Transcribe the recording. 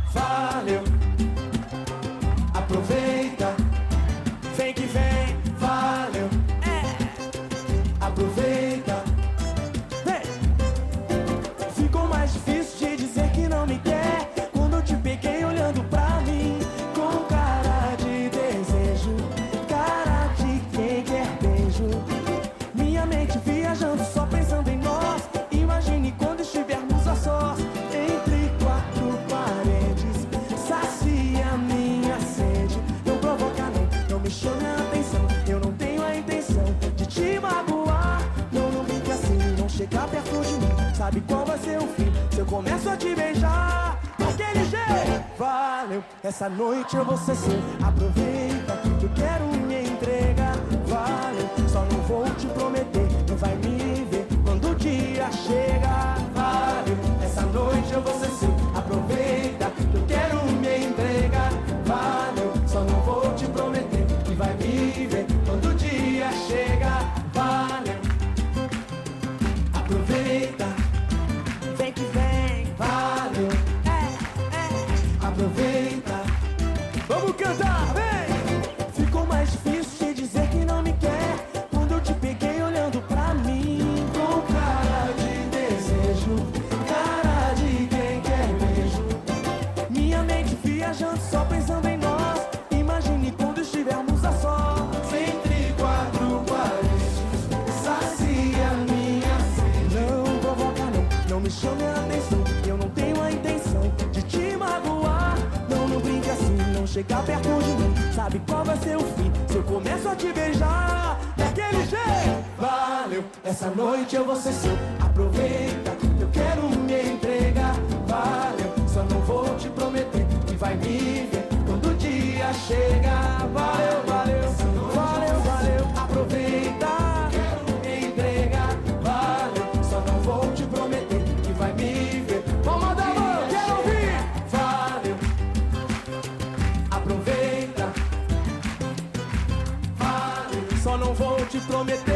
valeu. Aproveita, vem que vem, valeu. Aproveita, vem. Ficou mais difícil de dizer que não me quer quando eu te peguei olhando pra mim com cara de desejo, cara de quem quer beijo. Minha mente viajando só pensando em nós. Imagine quando estivermos a sós entre quatro paredes. Sacia minha sede. Não provoca não me chame a atenção. Eu não tenho a intenção de te magoar. Não brinque assim, não chega perto de mim. Sabe qual vai ser o fim? Se eu começo a te beijar daquele jeito. Valeu, essa noite eu vou ser seu. Aproveita que eu quero me entregar. Valeu, só não vou te prometer. Não vai me ver quando o dia chega. Valeu, essa noite eu vou ser seu. Aproveita que eu quero me entregar. Valeu, só não vou te prometer. Que vai me ver quando o dia chega. Valeu, aproveita, vem que vem. Valeu, aproveita. Vamos cantar, vem! Ficou mais difícil de dizer que não me quer quando eu te peguei olhando pra mim com cara de desejo, cara de quem quer beijo. Minha mente viajando só pensando em nós. Imagine quando estivermos a sós entre quatro paredes. Sacia minha sede. Não provoca não me chame a atenção. Eu não tenho a intenção de te magoar. Não brinque assim, não chega perto de mim. Sabe qual vai ser o fim? Se eu começo a te beijar daquele jeito. Valeu, essa noite eu vou ser seu. Aproveita, eu quero me entregar. Valeu, só não vou te prometer que vai me ver quando o dia chega. Valeu, aproveita, quero me entregar. Valeu, só não vou te prometer que vai me ver. Vamos mandar a mão, quero ouvir. Valeu, aproveita, valeu, só não vou te prometer